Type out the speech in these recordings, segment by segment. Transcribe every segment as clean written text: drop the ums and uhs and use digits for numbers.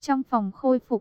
Trong phòng khôi phục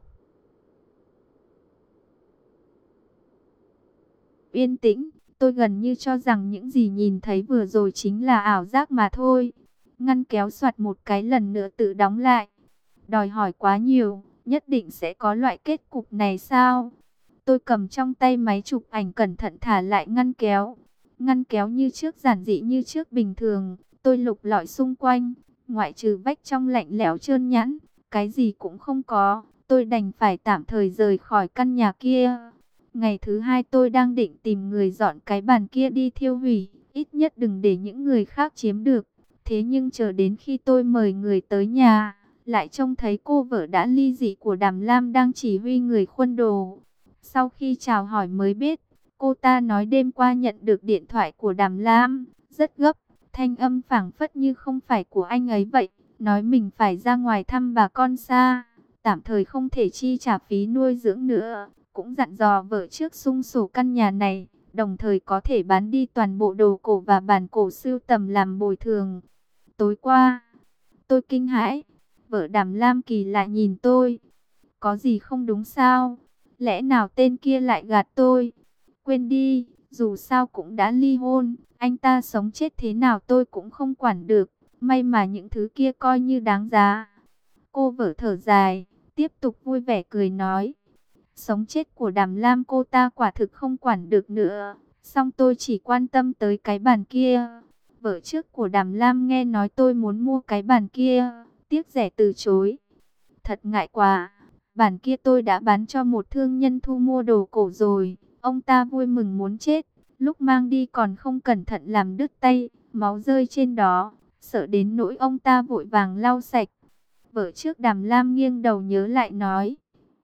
yên tĩnh, tôi gần như cho rằng những gì nhìn thấy vừa rồi chính là ảo giác mà thôi. Ngăn kéo soạt một cái lần nữa tự đóng lại. Đòi hỏi quá nhiều, nhất định sẽ có loại kết cục này sao? Tôi cầm trong tay máy chụp ảnh cẩn thận thả lại ngăn kéo. Ngăn kéo như trước, giản dị như trước bình thường. Tôi lục lọi xung quanh, ngoại trừ vách trong lạnh lẽo trơn nhẵn, cái gì cũng không có. Tôi đành phải tạm thời rời khỏi căn nhà kia. Ngày thứ hai tôi đang định tìm người dọn cái bàn kia đi thiêu hủy, ít nhất đừng để những người khác chiếm được. Thế nhưng chờ đến khi tôi mời người tới nhà, lại trông thấy cô vợ đã ly dị của Đàm Lam đang chỉ huy người khuân đồ. Sau khi chào hỏi mới biết, cô ta nói đêm qua nhận được điện thoại của Đàm Lam, rất gấp, thanh âm phảng phất như không phải của anh ấy vậy, nói mình phải ra ngoài thăm bà con xa, tạm thời không thể chi trả phí nuôi dưỡng nữa, cũng dặn dò vợ trước xung sổ căn nhà này, đồng thời có thể bán đi toàn bộ đồ cổ và bản cổ sưu tầm làm bồi thường. Tối qua, tôi kinh hãi, vợ Đàm Lam kỳ lạ nhìn tôi, có gì không đúng sao? Lẽ nào tên kia lại gạt tôi? Quên đi, dù sao cũng đã ly hôn, anh ta sống chết thế nào tôi cũng không quản được. May mà những thứ kia coi như đáng giá. Cô vợ thở dài, tiếp tục vui vẻ cười nói. Sống chết của Đàm Lam cô ta quả thực không quản được nữa. Song tôi chỉ quan tâm tới cái bàn kia. Vợ trước của Đàm Lam nghe nói tôi muốn mua cái bàn kia, tiếc rẻ từ chối. Thật ngại quá. Bản kia tôi đã bán cho một thương nhân thu mua đồ cổ rồi. Ông ta vui mừng muốn chết. Lúc mang đi còn không cẩn thận làm đứt tay, máu rơi trên đó. Sợ đến nỗi ông ta vội vàng lau sạch. Vợ trước Đàm Lam nghiêng đầu nhớ lại nói.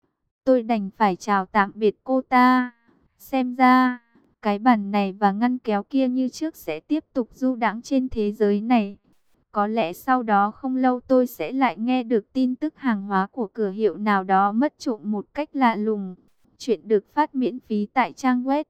Tôi đành phải chào tạm biệt cô ta. Xem ra, cái bàn này và ngăn kéo kia như trước sẽ tiếp tục du đãng trên thế giới này. Có lẽ sau đó không lâu tôi sẽ lại nghe được tin tức hàng hóa của cửa hiệu nào đó mất trộm một cách lạ lùng. Chuyện được phát miễn phí tại trang web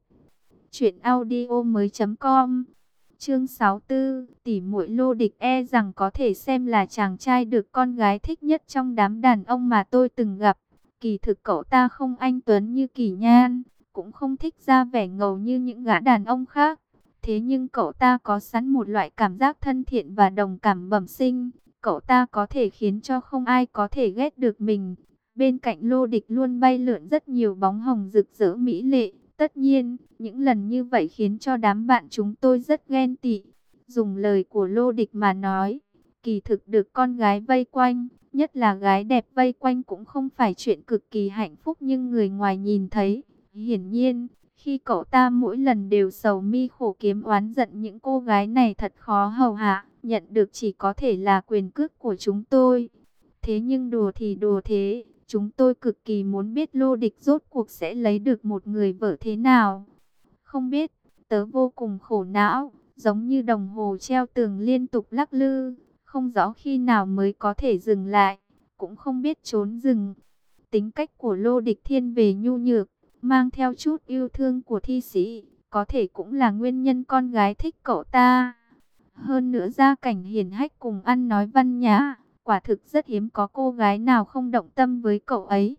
truyệnaudiomoi.com. Chương 64, tỷ muội Lô Địch e rằng có thể xem là chàng trai được con gái thích nhất trong đám đàn ông mà tôi từng gặp. Kỳ thực cậu ta không anh tuấn như Kỳ Nhan, cũng không thích ra vẻ ngầu như những gã đàn ông khác. Thế nhưng cậu ta có sẵn một loại cảm giác thân thiện và đồng cảm bẩm sinh. Cậu ta có thể khiến cho không ai có thể ghét được mình. Bên cạnh Lô Địch luôn bay lượn rất nhiều bóng hồng rực rỡ mỹ lệ. Tất nhiên, những lần như vậy khiến cho đám bạn chúng tôi rất ghen tị. Dùng lời của Lô Địch mà nói, kỳ thực được con gái vây quanh, nhất là gái đẹp vây quanh cũng không phải chuyện cực kỳ hạnh phúc nhưng người ngoài nhìn thấy. Hiển nhiên, khi cậu ta mỗi lần đều sầu mi khổ kiếm oán giận những cô gái này thật khó hầu hạ, nhận được chỉ có thể là quyền cước của chúng tôi. Thế nhưng đùa thì đùa thế, chúng tôi cực kỳ muốn biết Lô Địch rốt cuộc sẽ lấy được một người vợ thế nào. Không biết, tớ vô cùng khổ não, giống như đồng hồ treo tường liên tục lắc lư, không rõ khi nào mới có thể dừng lại, cũng không biết trốn dừng. Tính cách của Lô Địch thiên về nhu nhược, mang theo chút yêu thương của thi sĩ, có thể cũng là nguyên nhân con gái thích cậu ta. Hơn nữa gia cảnh hiển hách cùng ăn nói văn nhã, quả thực rất hiếm có cô gái nào không động tâm với cậu ấy.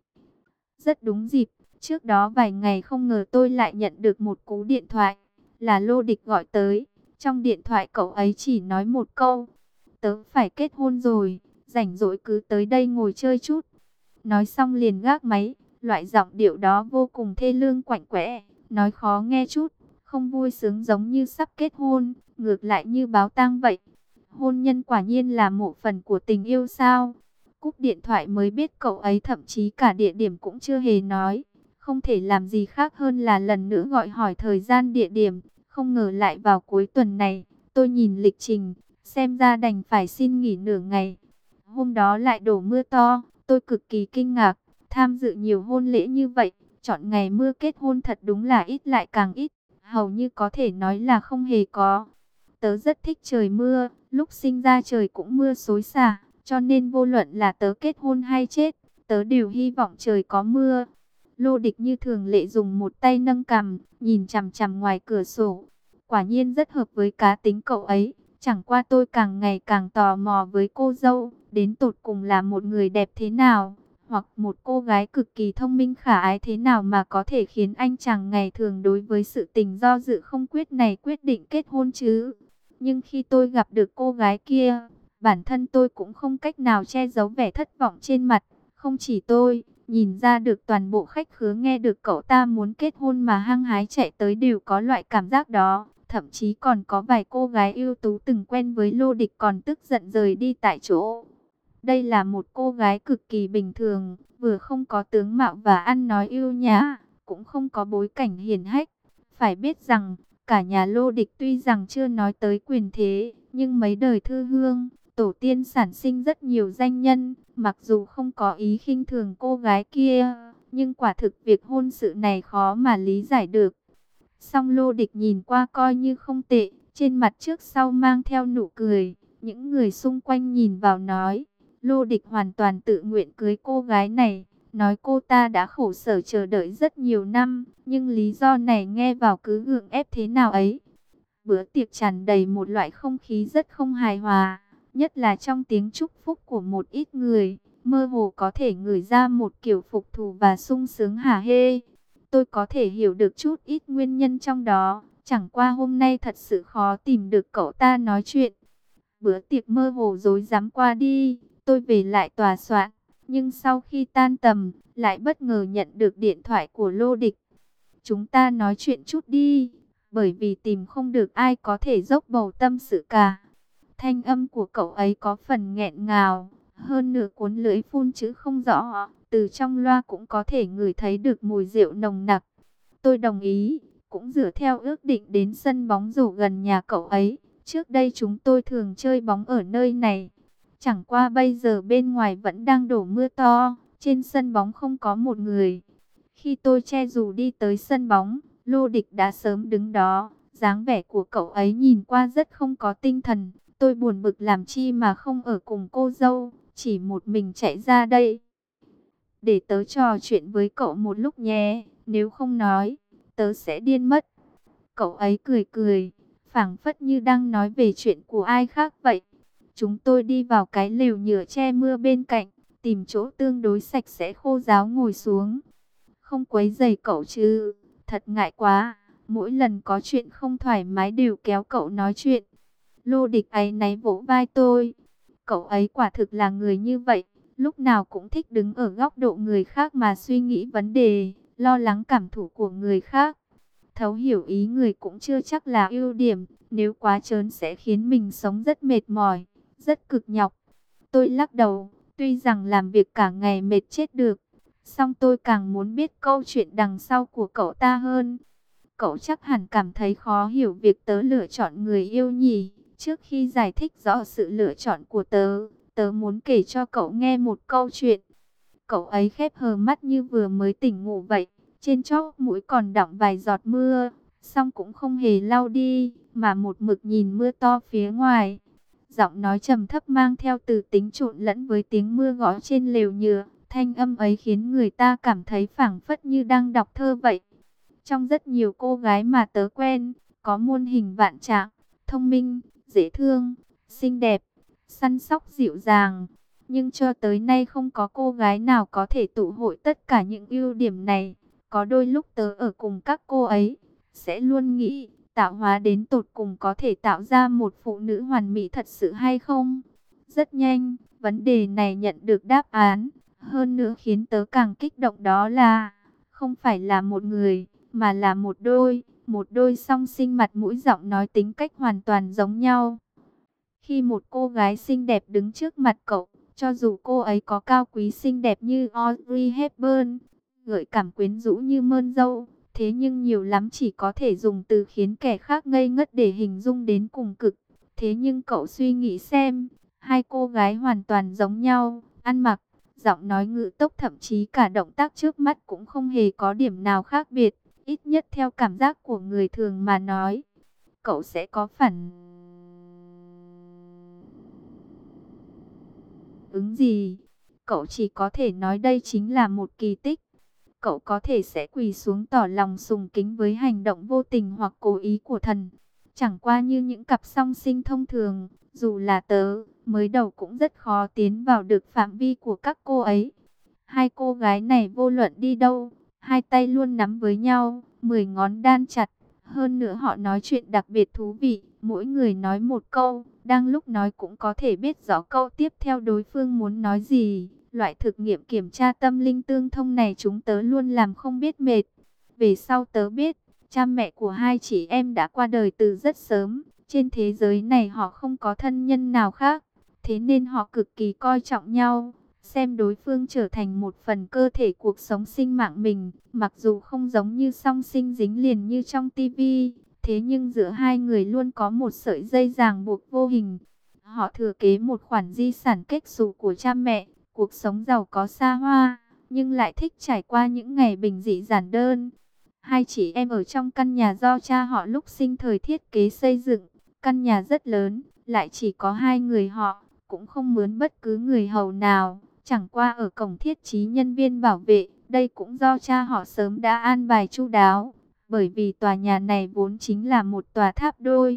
Rất đúng dịp, trước đó vài ngày không ngờ tôi lại nhận được một cú điện thoại, là Lô Địch gọi tới. Trong điện thoại cậu ấy chỉ nói một câu, tớ phải kết hôn rồi, rảnh rỗi cứ tới đây ngồi chơi chút. Nói xong liền gác máy, loại giọng điệu đó vô cùng thê lương quạnh quẽ, nói khó nghe chút, không vui sướng giống như sắp kết hôn, ngược lại như báo tang vậy. Hôn nhân quả nhiên là một phần của tình yêu sao? Cúp điện thoại mới biết cậu ấy thậm chí cả địa điểm cũng chưa hề nói. Không thể làm gì khác hơn là lần nữa gọi hỏi thời gian địa điểm. Không ngờ lại vào cuối tuần này. Tôi nhìn lịch trình, xem ra đành phải xin nghỉ nửa ngày. Hôm đó lại đổ mưa to, tôi cực kỳ kinh ngạc. Tham dự nhiều hôn lễ như vậy, chọn ngày mưa kết hôn thật đúng là ít lại càng ít. Hầu như có thể nói là không hề có. Tớ rất thích trời mưa, lúc sinh ra trời cũng mưa xối xả. Cho nên vô luận là tớ kết hôn hay chết, tớ đều hy vọng trời có mưa. Lô Địch như thường lệ dùng một tay nâng cằm, nhìn chằm chằm ngoài cửa sổ. Quả nhiên rất hợp với cá tính cậu ấy. Chẳng qua tôi càng ngày càng tò mò với cô dâu, đến tột cùng là một người đẹp thế nào. hoặc một cô gái cực kỳ thông minh khả ái thế nào mà có thể khiến anh chàng ngày thường đối với sự tình do dự không quyết này quyết định kết hôn chứ? Nhưng khi tôi gặp được cô gái kia, bản thân tôi cũng không cách nào che giấu vẻ thất vọng trên mặt. Không chỉ tôi, nhìn ra được toàn bộ khách khứa nghe được cậu ta muốn kết hôn mà hăng hái chạy tới đều có loại cảm giác đó. Thậm chí còn có vài cô gái ưu tú từng quen với Lô Địch còn tức giận rời đi tại chỗ. Đây là một cô gái cực kỳ bình thường, vừa không có tướng mạo và ăn nói ưu nhã, cũng không có bối cảnh hiển hách. Phải biết rằng, cả nhà Lô Địch tuy rằng chưa nói tới quyền thế, nhưng mấy đời thư hương, tổ tiên sản sinh rất nhiều danh nhân. Mặc dù không có ý khinh thường cô gái kia, nhưng quả thực việc hôn sự này khó mà lý giải được. Song Lô Địch nhìn qua coi như không tệ, trên mặt trước sau mang theo nụ cười. Những người xung quanh nhìn vào nói, Lô Địch hoàn toàn tự nguyện cưới cô gái này, nói cô ta đã khổ sở chờ đợi rất nhiều năm, nhưng lý do này nghe vào cứ gượng ép thế nào ấy. Bữa tiệc tràn đầy một loại không khí rất không hài hòa, nhất là trong tiếng chúc phúc của một ít người, mơ hồ có thể ngửi ra một kiểu phục thù và sung sướng hả hê. Tôi có thể hiểu được chút ít nguyên nhân trong đó, chẳng qua hôm nay thật sự khó tìm được cậu ta nói chuyện. Bữa tiệc mơ hồ rối rắm qua đi, tôi về lại tòa soạn, nhưng sau khi tan tầm, lại bất ngờ nhận được điện thoại của Lô Địch. Chúng ta nói chuyện chút đi, bởi vì tìm không được ai có thể dốc bầu tâm sự cả. Thanh âm của cậu ấy có phần nghẹn ngào, hơn nửa cuốn lưỡi phun chữ không rõ, từ trong loa cũng có thể ngửi thấy được mùi rượu nồng nặc. Tôi đồng ý, cũng dựa theo ước định đến sân bóng rổ gần nhà cậu ấy. Trước đây chúng tôi thường chơi bóng ở nơi này. Chẳng qua bây giờ bên ngoài vẫn đang đổ mưa to, trên sân bóng không có một người. Khi tôi che dù đi tới sân bóng, Lô Địch đã sớm đứng đó. Dáng vẻ của cậu ấy nhìn qua rất không có tinh thần. Tôi buồn bực làm chi mà không ở cùng cô dâu, chỉ một mình chạy ra đây. Để tớ trò chuyện với cậu một lúc nhé, nếu không nói, tớ sẽ điên mất. Cậu ấy cười cười, phảng phất như đang nói về chuyện của ai khác vậy. Chúng tôi đi vào cái lều nhựa che mưa bên cạnh, tìm chỗ tương đối sạch sẽ khô ráo ngồi xuống. Không quấy rầy cậu chứ, thật ngại quá, mỗi lần có chuyện không thoải mái đều kéo cậu nói chuyện. Lô Địch áy náy vỗ vai tôi. Cậu ấy quả thực là người như vậy, lúc nào cũng thích đứng ở góc độ người khác mà suy nghĩ vấn đề, lo lắng cảm thụ của người khác. Thấu hiểu ý người cũng chưa chắc là ưu điểm, nếu quá trớn sẽ khiến mình sống rất mệt mỏi, rất cực nhọc. Tôi lắc đầu, tuy rằng làm việc cả ngày mệt chết được, song tôi càng muốn biết câu chuyện đằng sau của cậu ta hơn. Cậu chắc hẳn cảm thấy khó hiểu việc tớ lựa chọn người yêu nhỉ. Trước khi giải thích rõ sự lựa chọn của tớ, tớ muốn kể cho cậu nghe một câu chuyện. Cậu ấy khép hờ mắt như vừa mới tỉnh ngủ vậy, trên chóp mũi còn đọng vài giọt mưa, song cũng không hề lau đi, mà một mực nhìn mưa to phía ngoài. Giọng nói trầm thấp mang theo từ tính trộn lẫn với tiếng mưa gõ trên lều nhựa, thanh âm ấy khiến người ta cảm thấy phảng phất như đang đọc thơ vậy. Trong rất nhiều cô gái mà tớ quen, có muôn hình vạn trạng, thông minh, dễ thương, xinh đẹp, săn sóc dịu dàng. Nhưng cho tới nay không có cô gái nào có thể tụ hội tất cả những ưu điểm này. Có đôi lúc tớ ở cùng các cô ấy, sẽ luôn nghĩ, tạo hóa đến tột cùng có thể tạo ra một phụ nữ hoàn mỹ thật sự hay không? Rất nhanh, vấn đề này nhận được đáp án. Hơn nữa khiến tớ càng kích động đó là, không phải là một người, mà là một đôi song sinh mặt mũi giọng nói tính cách hoàn toàn giống nhau. Khi một cô gái xinh đẹp đứng trước mặt cậu, cho dù cô ấy có cao quý xinh đẹp như Audrey Hepburn, gợi cảm quyến rũ như Mơn Dâu, thế nhưng nhiều lắm chỉ có thể dùng từ khiến kẻ khác ngây ngất để hình dung đến cùng cực. Thế nhưng cậu suy nghĩ xem, hai cô gái hoàn toàn giống nhau, ăn mặc, giọng nói ngữ tốc thậm chí cả động tác trước mắt cũng không hề có điểm nào khác biệt, ít nhất theo cảm giác của người thường mà nói. Cậu sẽ có phản ứng gì? Cậu chỉ có thể nói đây chính là một kỳ tích. Cậu có thể sẽ quỳ xuống tỏ lòng sùng kính với hành động vô tình hoặc cố ý của thần. Chẳng qua như những cặp song sinh thông thường, dù là tớ, mới đầu cũng rất khó tiến vào được phạm vi của các cô ấy. Hai cô gái này vô luận đi đâu, hai tay luôn nắm với nhau, 10 ngón đan chặt. Hơn nữa họ nói chuyện đặc biệt thú vị, mỗi người nói một câu, đang lúc nói cũng có thể biết rõ câu tiếp theo đối phương muốn nói gì. Loại thực nghiệm kiểm tra tâm linh tương thông này chúng tớ luôn làm không biết mệt. Về sau tớ biết, cha mẹ của hai chị em đã qua đời từ rất sớm, trên thế giới này họ không có thân nhân nào khác, thế nên họ cực kỳ coi trọng nhau, xem đối phương trở thành một phần cơ thể cuộc sống sinh mạng mình. Mặc dù không giống như song sinh dính liền như trong tivi, thế nhưng giữa hai người luôn có một sợi dây ràng buộc vô hình. Họ thừa kế một khoản di sản kết xù của cha mẹ, cuộc sống giàu có xa hoa, nhưng lại thích trải qua những ngày bình dị giản đơn. Hai chị em ở trong căn nhà do cha họ lúc sinh thời thiết kế xây dựng. Căn nhà rất lớn, lại chỉ có hai người họ, cũng không mướn bất cứ người hầu nào. Chẳng qua ở cổng thiết trí nhân viên bảo vệ, đây cũng do cha họ sớm đã an bài chu đáo. Bởi vì tòa nhà này vốn chính là một tòa tháp đôi.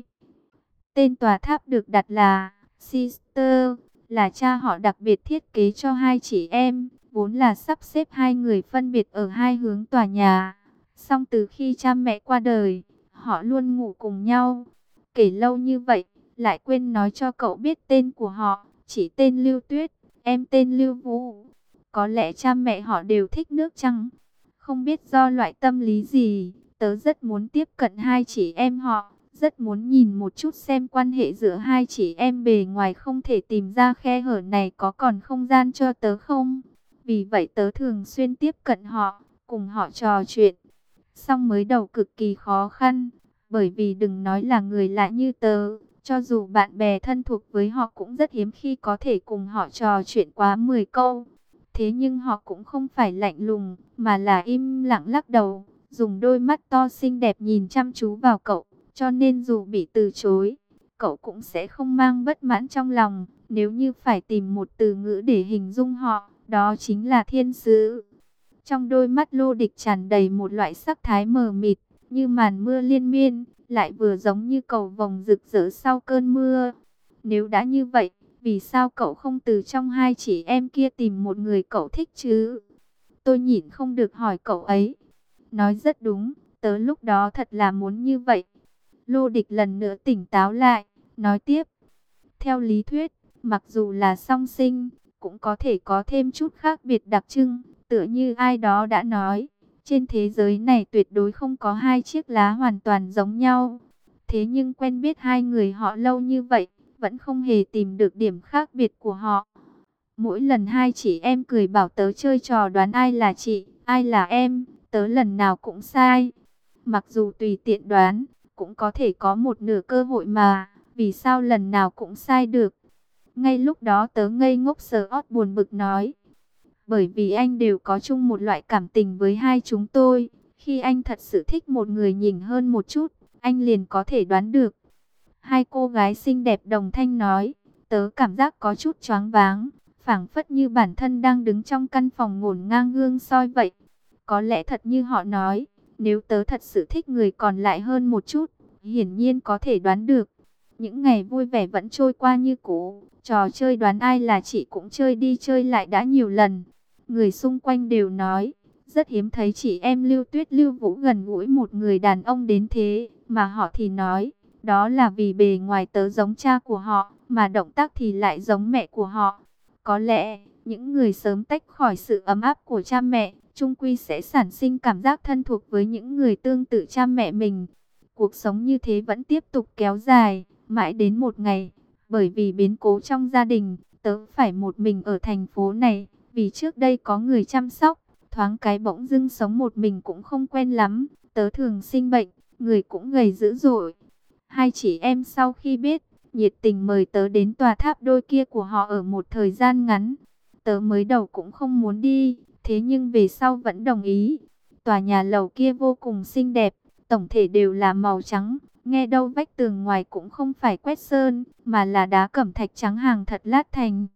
Tên tòa tháp được đặt là Sister, là cha họ đặc biệt thiết kế cho hai chị em, vốn là sắp xếp hai người phân biệt ở hai hướng tòa nhà. Song từ khi cha mẹ qua đời, họ luôn ngủ cùng nhau. Kể lâu như vậy, lại quên nói cho cậu biết tên của họ, chỉ tên Lưu Tuyết, em tên Lưu Vũ. Có lẽ cha mẹ họ đều thích nước trắng. Không biết do loại tâm lý gì, tớ rất muốn tiếp cận hai chị em họ, rất muốn nhìn một chút xem quan hệ giữa hai chị em bề ngoài không thể tìm ra khe hở này có còn không gian cho tớ không. Vì vậy tớ thường xuyên tiếp cận họ, cùng họ trò chuyện. Song mới đầu cực kỳ khó khăn, bởi vì đừng nói là người lạ như tớ, cho dù bạn bè thân thuộc với họ cũng rất hiếm khi có thể cùng họ trò chuyện quá 10 câu. Thế nhưng họ cũng không phải lạnh lùng, mà là im lặng lắc đầu, dùng đôi mắt to xinh đẹp nhìn chăm chú vào cậu, cho nên dù bị từ chối, cậu cũng sẽ không mang bất mãn trong lòng. Nếu như phải tìm một từ ngữ để hình dung họ, đó chính là thiên sứ. Trong đôi mắt Lô Địch tràn đầy một loại sắc thái mờ mịt, như màn mưa liên miên, lại vừa giống như cầu vồng rực rỡ sau cơn mưa. Nếu đã như vậy, vì sao cậu không từ trong hai chị em kia tìm một người cậu thích chứ? Tôi nhịn không được hỏi cậu ấy. Nói rất đúng, tớ lúc đó thật là muốn như vậy. Lô Địch lần nữa tỉnh táo lại, nói tiếp. Theo lý thuyết, mặc dù là song sinh, cũng có thể có thêm chút khác biệt đặc trưng. Tựa như ai đó đã nói, trên thế giới này tuyệt đối không có hai chiếc lá hoàn toàn giống nhau. Thế nhưng quen biết hai người họ lâu như vậy, vẫn không hề tìm được điểm khác biệt của họ. Mỗi lần hai chị em cười bảo tớ chơi trò đoán ai là chị, ai là em, tớ lần nào cũng sai. Mặc dù tùy tiện đoán, cũng có thể có một nửa cơ hội mà, vì sao lần nào cũng sai được. Ngay lúc đó tớ ngây ngốc sờ ót buồn bực nói. Bởi vì anh đều có chung một loại cảm tình với hai chúng tôi. Khi anh thật sự thích một người nhỉnh hơn một chút, anh liền có thể đoán được. Hai cô gái xinh đẹp đồng thanh nói. Tớ cảm giác có chút choáng váng, phảng phất như bản thân đang đứng trong căn phòng ngổn ngang gương soi vậy. Có lẽ thật như họ nói, nếu tớ thật sự thích người còn lại hơn một chút, hiển nhiên có thể đoán được. Những ngày vui vẻ vẫn trôi qua như cũ, trò chơi đoán ai là chị cũng chơi đi chơi lại đã nhiều lần. Người xung quanh đều nói, rất hiếm thấy chị em Lưu Tuyết Lưu Vũ gần gũi một người đàn ông đến thế, mà họ thì nói, đó là vì bề ngoài tớ giống cha của họ, mà động tác thì lại giống mẹ của họ. Có lẽ, những người sớm tách khỏi sự ấm áp của cha mẹ, chung quy sẽ sản sinh cảm giác thân thuộc với những người tương tự cha mẹ mình. Cuộc sống như thế vẫn tiếp tục kéo dài, mãi đến một ngày, bởi vì biến cố trong gia đình, tớ phải một mình ở thành phố này. Vì trước đây có người chăm sóc, thoáng cái bỗng dưng sống một mình cũng không quen lắm. Tớ thường sinh bệnh, người cũng gầy dữ dội. Hai chị em sau khi biết, nhiệt tình mời tớ đến tòa tháp đôi kia của họ ở một thời gian ngắn. Tớ mới đầu cũng không muốn đi, thế nhưng về sau vẫn đồng ý. Tòa nhà lầu kia vô cùng xinh đẹp, tổng thể đều là màu trắng. Nghe đâu vách tường ngoài cũng không phải quét sơn, mà là đá cẩm thạch trắng hàng thật lát thành.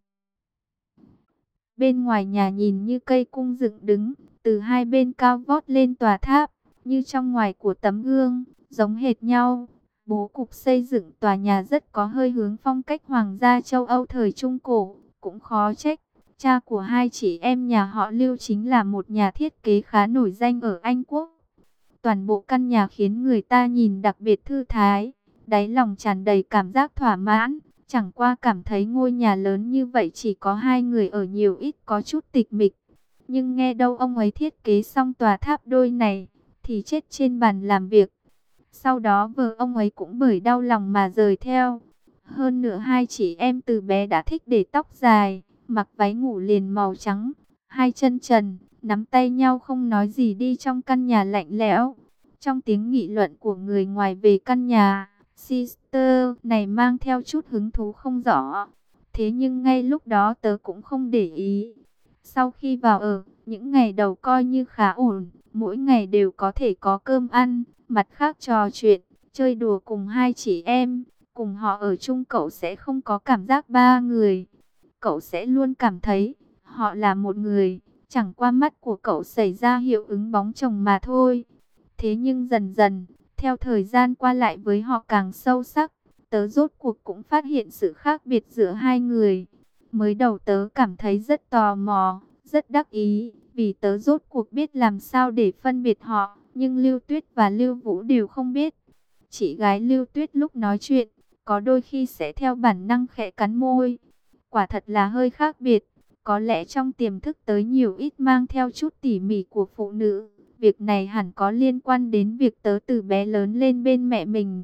Bên ngoài nhà nhìn như cây cung dựng đứng, từ hai bên cao vót lên tòa tháp, như trong ngoài của tấm gương, giống hệt nhau. Bố cục xây dựng tòa nhà rất có hơi hướng phong cách hoàng gia châu Âu thời Trung Cổ, cũng khó trách. Cha của hai chị em nhà họ Lưu chính là một nhà thiết kế khá nổi danh ở Anh Quốc. Toàn bộ căn nhà khiến người ta nhìn đặc biệt thư thái, đáy lòng tràn đầy cảm giác thỏa mãn. Chẳng qua cảm thấy ngôi nhà lớn như vậy chỉ có hai người ở nhiều ít có chút tịch mịch. Nhưng nghe đâu ông ấy thiết kế xong tòa tháp đôi này thì chết trên bàn làm việc. Sau đó vợ ông ấy cũng bởi đau lòng mà rời theo. Hơn nữa hai chị em từ bé đã thích để tóc dài, mặc váy ngủ liền màu trắng, hai chân trần, nắm tay nhau không nói gì đi trong căn nhà lạnh lẽo. Trong tiếng nghị luận của người ngoài về căn nhà, Sister này mang theo chút hứng thú không rõ. Thế nhưng ngay lúc đó tớ cũng không để ý. Sau khi vào ở, những ngày đầu coi như khá ổn, mỗi ngày đều có thể có cơm ăn, mặt khác trò chuyện, chơi đùa cùng hai chị em. Cùng họ ở chung cậu sẽ không có cảm giác ba người. Cậu sẽ luôn cảm thấy họ là một người, chẳng qua mắt của cậu xảy ra hiệu ứng bóng chồng mà thôi. Thế nhưng dần dần, theo thời gian qua lại với họ càng sâu sắc, tớ rốt cuộc cũng phát hiện sự khác biệt giữa hai người. Mới đầu tớ cảm thấy rất tò mò, rất đắc ý, vì tớ rốt cuộc biết làm sao để phân biệt họ, nhưng Lưu Tuyết và Lưu Vũ đều không biết. Chị gái Lưu Tuyết lúc nói chuyện, có đôi khi sẽ theo bản năng khẽ cắn môi. Quả thật là hơi khác biệt, có lẽ trong tiềm thức tới nhiều ít mang theo chút tỉ mỉ của phụ nữ. Việc này hẳn có liên quan đến việc tớ từ bé lớn lên bên mẹ mình.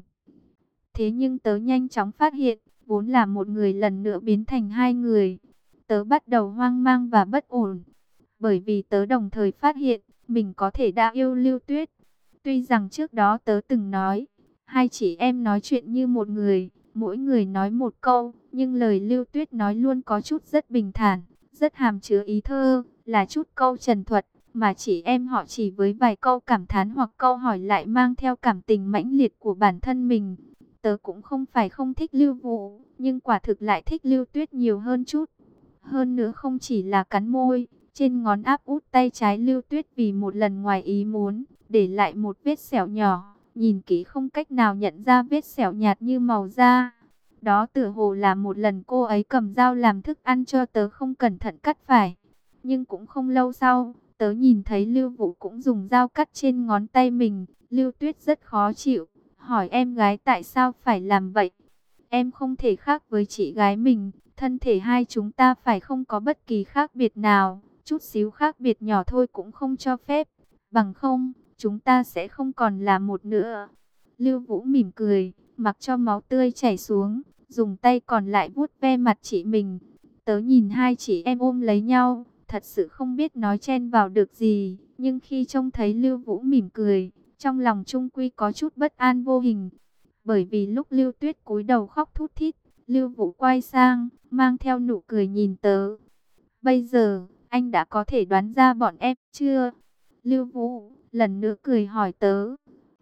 Thế nhưng tớ nhanh chóng phát hiện, vốn là một người lần nữa biến thành hai người. Tớ bắt đầu hoang mang và bất ổn, bởi vì tớ đồng thời phát hiện, mình có thể đã yêu Lưu Tuyết. Tuy rằng trước đó tớ từng nói, hai chị em nói chuyện như một người, mỗi người nói một câu, nhưng lời Lưu Tuyết nói luôn có chút rất bình thản, rất hàm chứa ý thơ, là chút câu trần thuật, mà chị em họ chỉ với vài câu cảm thán hoặc câu hỏi lại mang theo cảm tình mãnh liệt của bản thân mình. Tớ cũng không phải không thích Lưu Vũ, nhưng quả thực lại thích Lưu Tuyết nhiều hơn chút. Hơn nữa không chỉ là cắn môi, trên ngón áp út tay trái Lưu Tuyết vì một lần ngoài ý muốn, để lại một vết sẹo nhỏ, nhìn kỹ không cách nào nhận ra vết sẹo nhạt như màu da. Đó tựa hồ là một lần cô ấy cầm dao làm thức ăn cho tớ không cẩn thận cắt phải. Nhưng cũng không lâu sau, tớ nhìn thấy Lưu Vũ cũng dùng dao cắt trên ngón tay mình. Lưu Tuyết rất khó chịu, hỏi em gái tại sao phải làm vậy. Em không thể khác với chị gái mình, thân thể hai chúng ta phải không có bất kỳ khác biệt nào, chút xíu khác biệt nhỏ thôi cũng không cho phép, bằng không, chúng ta sẽ không còn là một nữa. Lưu Vũ mỉm cười, mặc cho máu tươi chảy xuống, dùng tay còn lại vuốt ve mặt chị mình. Tớ nhìn hai chị em ôm lấy nhau, thật sự không biết nói chen vào được gì, nhưng khi trông thấy Lưu Vũ mỉm cười, trong lòng trung quy có chút bất an vô hình. Bởi vì lúc Lưu Tuyết cúi đầu khóc thút thít, Lưu Vũ quay sang, mang theo nụ cười nhìn tớ. Bây giờ, anh đã có thể đoán ra bọn em chưa? Lưu Vũ lần nữa cười hỏi tớ.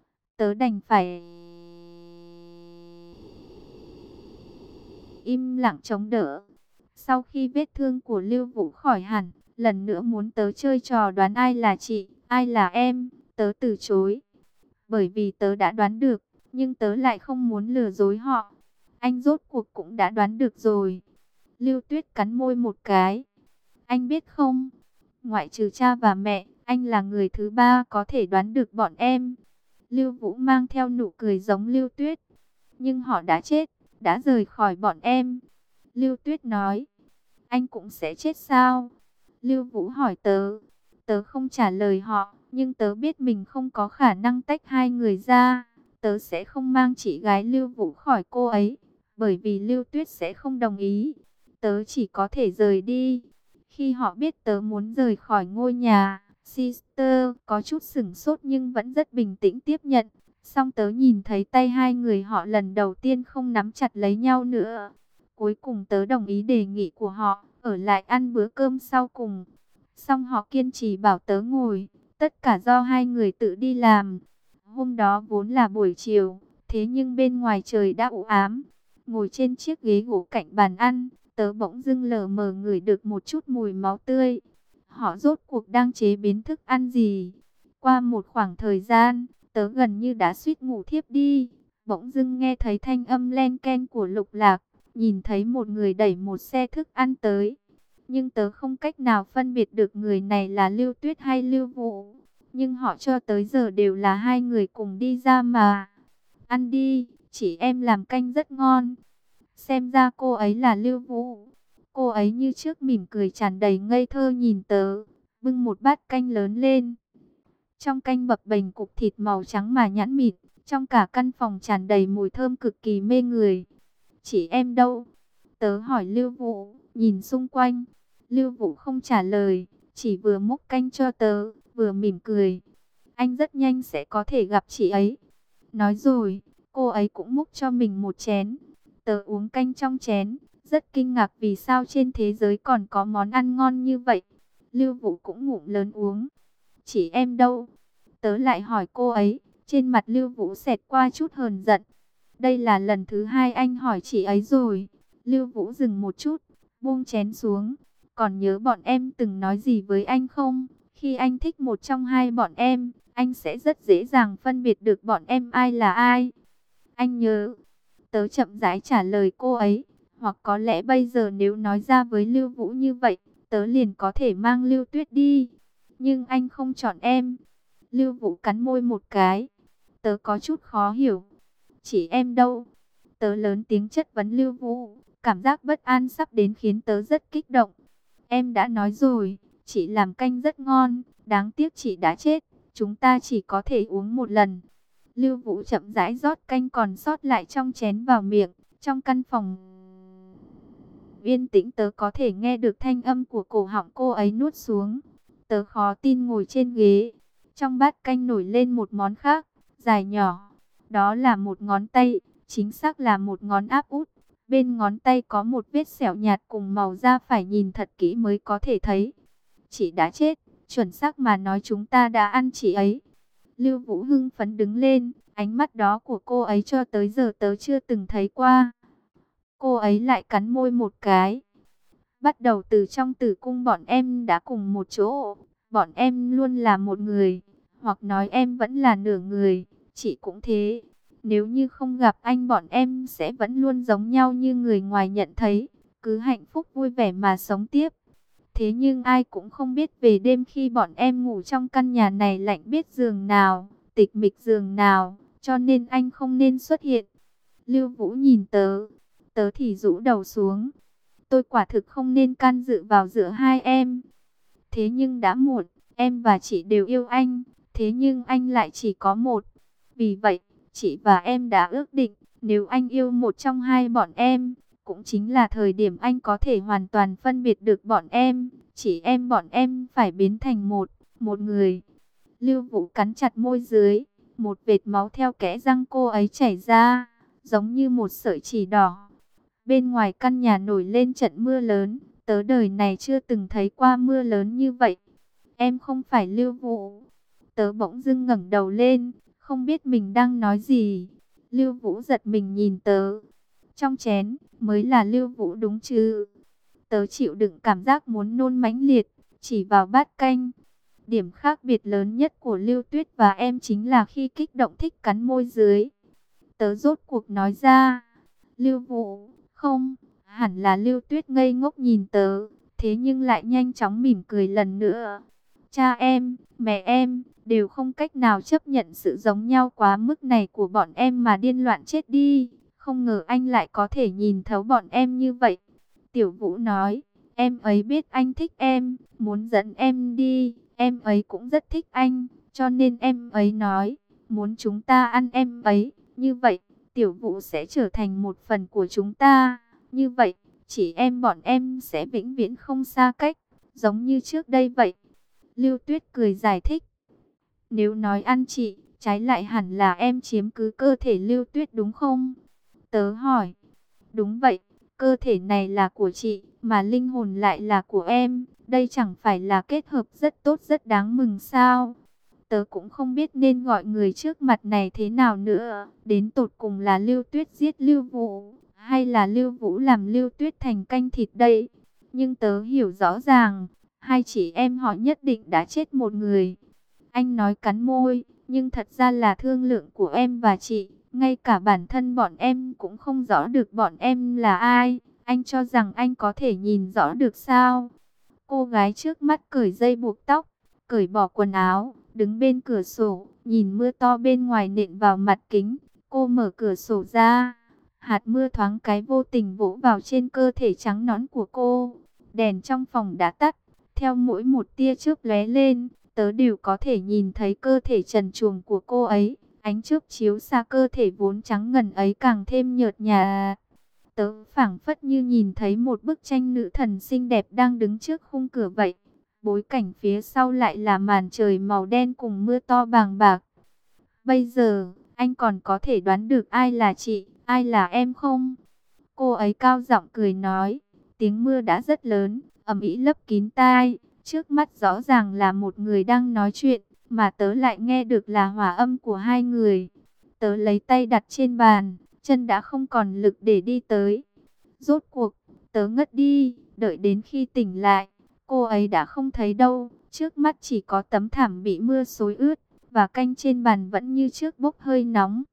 Tớ đành phải im lặng chống đỡ. Sau khi vết thương của Lưu Vũ khỏi hẳn, lần nữa muốn tớ chơi trò đoán ai là chị, ai là em, tớ từ chối. Bởi vì tớ đã đoán được, nhưng tớ lại không muốn lừa dối họ. Anh rốt cuộc cũng đã đoán được rồi. Lưu Tuyết cắn môi một cái. Anh biết không, ngoại trừ cha và mẹ, anh là người thứ ba có thể đoán được bọn em. Lưu Vũ mang theo nụ cười giống Lưu Tuyết. Nhưng họ đã chết, đã rời khỏi bọn em. Lưu Tuyết nói. Anh cũng sẽ chết sao? Lưu Vũ hỏi tớ. Tớ không trả lời họ, nhưng tớ biết mình không có khả năng tách hai người ra. Tớ sẽ không mang chị gái Lưu Vũ khỏi cô ấy, bởi vì Lưu Tuyết sẽ không đồng ý. Tớ chỉ có thể rời đi. Khi họ biết tớ muốn rời khỏi ngôi nhà, Sister có chút sửng sốt nhưng vẫn rất bình tĩnh tiếp nhận. Xong tớ nhìn thấy tay hai người họ lần đầu tiên không nắm chặt lấy nhau nữa. Cuối cùng tớ đồng ý đề nghị của họ, ở lại ăn bữa cơm sau cùng. Xong họ kiên trì bảo tớ ngồi, tất cả do hai người tự đi làm. Hôm đó vốn là buổi chiều, thế nhưng bên ngoài trời đã u ám. Ngồi trên chiếc ghế gỗ cạnh bàn ăn, tớ bỗng dưng lờ mờ ngửi được một chút mùi máu tươi. Họ rốt cuộc đang chế biến thức ăn gì? Qua một khoảng thời gian, tớ gần như đã suýt ngủ thiếp đi. Bỗng dưng nghe thấy thanh âm len ken của Lục Lạc, nhìn thấy một người đẩy một xe thức ăn tới. nhưng tớ không cách nào phân biệt được người này là Lưu Tuyết hay Lưu Vũ. Nhưng họ cho tới giờ đều là hai người cùng đi ra mà. Ăn đi, chị em làm canh rất ngon. Xem ra cô ấy là Lưu Vũ. Cô ấy như trước mỉm cười tràn đầy ngây thơ nhìn tớ, bưng một bát canh lớn lên. Trong canh bập bềnh cục thịt màu trắng mà nhẵn mịn, trong cả căn phòng tràn đầy mùi thơm cực kỳ mê người. Chị em đâu? Tớ hỏi Lưu Vũ, nhìn xung quanh. Lưu Vũ không trả lời, chỉ vừa múc canh cho tớ, vừa mỉm cười. Anh rất nhanh sẽ có thể gặp chị ấy. Nói rồi, cô ấy cũng múc cho mình một chén. Tớ uống canh trong chén, rất kinh ngạc vì sao trên thế giới còn có món ăn ngon như vậy. Lưu Vũ cũng ngụm lớn uống. Chị em đâu? Tớ lại hỏi cô ấy, trên mặt Lưu Vũ xẹt qua chút hờn giận. Đây là lần thứ hai anh hỏi chị ấy rồi. Lưu Vũ dừng một chút, buông chén xuống. Còn nhớ bọn em từng nói gì với anh không? Khi anh thích một trong hai bọn em, anh sẽ rất dễ dàng phân biệt được bọn em ai là ai. Anh nhớ. Tớ chậm rãi trả lời cô ấy. Hoặc có lẽ bây giờ nếu nói ra với Lưu Vũ như vậy, tớ liền có thể mang Lưu Tuyết đi. Nhưng anh không chọn em. Lưu Vũ cắn môi một cái. Tớ có chút khó hiểu. Chị em đâu? Tớ lớn tiếng chất vấn Lưu Vũ. Cảm giác bất an sắp đến khiến tớ rất kích động. Em đã nói rồi, chị làm canh rất ngon. Đáng tiếc chị đã chết. Chúng ta chỉ có thể uống một lần. Lưu Vũ chậm rãi rót canh còn sót lại trong chén vào miệng. Trong căn phòng yên tĩnh tớ có thể nghe được thanh âm của cổ họng cô ấy nuốt xuống. Tớ khó tin ngồi trên ghế. Trong bát canh nổi lên một món khác, dài nhỏ. Đó là một ngón tay, chính xác là một ngón áp út. Bên ngón tay có một vết sẹo nhạt cùng màu da phải nhìn thật kỹ mới có thể thấy. Chị đã chết, chuẩn xác mà nói chúng ta đã ăn chị ấy. Lưu Vũ hưng phấn đứng lên, ánh mắt đó của cô ấy cho tới giờ tớ chưa từng thấy qua. Cô ấy lại cắn môi một cái. Bắt đầu từ trong tử cung bọn em đã cùng một chỗ. Bọn em luôn là một người. Hoặc nói em vẫn là nửa người. Chị cũng thế. Nếu như không gặp anh bọn em sẽ vẫn luôn giống nhau như người ngoài nhận thấy. Cứ hạnh phúc vui vẻ mà sống tiếp. Thế nhưng ai cũng không biết về đêm khi bọn em ngủ trong căn nhà này lạnh biết giường nào, tịch mịch giường nào. Cho nên anh không nên xuất hiện. Lưu Vũ nhìn tớ. Tớ thì rũ đầu xuống. Tôi quả thực không nên can dự vào giữa hai em. Thế nhưng đã muộn, em và chị đều yêu anh. Thế nhưng anh lại chỉ có một. Vì vậy, chị và em đã ước định, nếu anh yêu một trong hai bọn em, cũng chính là thời điểm anh có thể hoàn toàn phân biệt được bọn em. Chỉ em bọn em phải biến thành một người. Lưu Vũ cắn chặt môi dưới, một vệt máu theo kẽ răng cô ấy chảy ra, giống như một sợi chỉ đỏ. Bên ngoài căn nhà nổi lên trận mưa lớn, tớ đời này chưa từng thấy qua mưa lớn như vậy. Em không phải Lưu Vũ. Tớ bỗng dưng ngẩng đầu lên, không biết mình đang nói gì. Lưu Vũ giật mình nhìn tớ. Trong chén, mới là Lưu Vũ đúng chứ? Tớ chịu đựng cảm giác muốn nôn mãnh liệt, chỉ vào bát canh. Điểm khác biệt lớn nhất của Lưu Tuyết và em chính là khi kích động thích cắn môi dưới. Tớ rốt cuộc nói ra. Lưu Vũ, không, hẳn là Lưu Tuyết ngây ngốc nhìn tớ, thế nhưng lại nhanh chóng mỉm cười lần nữa. Cha em, mẹ em, đều không cách nào chấp nhận sự giống nhau quá mức này của bọn em mà điên loạn chết đi. Không ngờ anh lại có thể nhìn thấu bọn em như vậy. Tiểu Vũ nói, em ấy biết anh thích em, muốn dẫn em đi, em ấy cũng rất thích anh, cho nên em ấy nói, muốn chúng ta ăn em ấy, như vậy. Tiểu Vũ sẽ trở thành một phần của chúng ta. Như vậy, chị em bọn em sẽ vĩnh viễn không xa cách, giống như trước đây vậy. Lưu Tuyết cười giải thích. Nếu nói ăn chị, trái lại hẳn là em chiếm cứ cơ thể Lưu Tuyết đúng không? Tớ hỏi. Đúng vậy, cơ thể này là của chị, mà linh hồn lại là của em. Đây chẳng phải là kết hợp rất tốt rất đáng mừng sao? Tớ cũng không biết nên gọi người trước mặt này thế nào nữa. Đến tột cùng là Lưu Tuyết giết Lưu Vũ, hay là Lưu Vũ làm Lưu Tuyết thành canh thịt đây? Nhưng tớ hiểu rõ ràng, hai chị em họ nhất định đã chết một người. Anh nói cắn môi, nhưng thật ra là thương lượng của em và chị. Ngay cả bản thân bọn em cũng không rõ được bọn em là ai. Anh cho rằng anh có thể nhìn rõ được sao? Cô gái trước mắt cởi dây buộc tóc, cởi bỏ quần áo, đứng bên cửa sổ, nhìn mưa to bên ngoài nện vào mặt kính. Cô mở cửa sổ ra, hạt mưa thoáng cái vô tình vỗ vào trên cơ thể trắng nõn của cô. Đèn trong phòng đã tắt, theo mỗi một tia chớp lóe lên, tớ đều có thể nhìn thấy cơ thể trần truồng của cô ấy. Ánh chớp chiếu xa cơ thể vốn trắng ngần ấy càng thêm nhợt nhạt. Tớ phảng phất như nhìn thấy một bức tranh nữ thần xinh đẹp đang đứng trước khung cửa vậy. Bối cảnh phía sau lại là màn trời màu đen cùng mưa to bàng bạc. Bây giờ, anh còn có thể đoán được ai là chị, ai là em không? Cô ấy cao giọng cười nói. Tiếng mưa đã rất lớn, ầm ĩ lấp kín tai. Trước mắt rõ ràng là một người đang nói chuyện, mà tớ lại nghe được là hòa âm của hai người. Tớ lấy tay đặt trên bàn, chân đã không còn lực để đi tới. Rốt cuộc, tớ ngất đi, đợi đến khi tỉnh lại, cô ấy đã không thấy đâu. Trước mắt chỉ có tấm thảm bị mưa xối ướt, và canh trên bàn vẫn như trước bốc hơi nóng.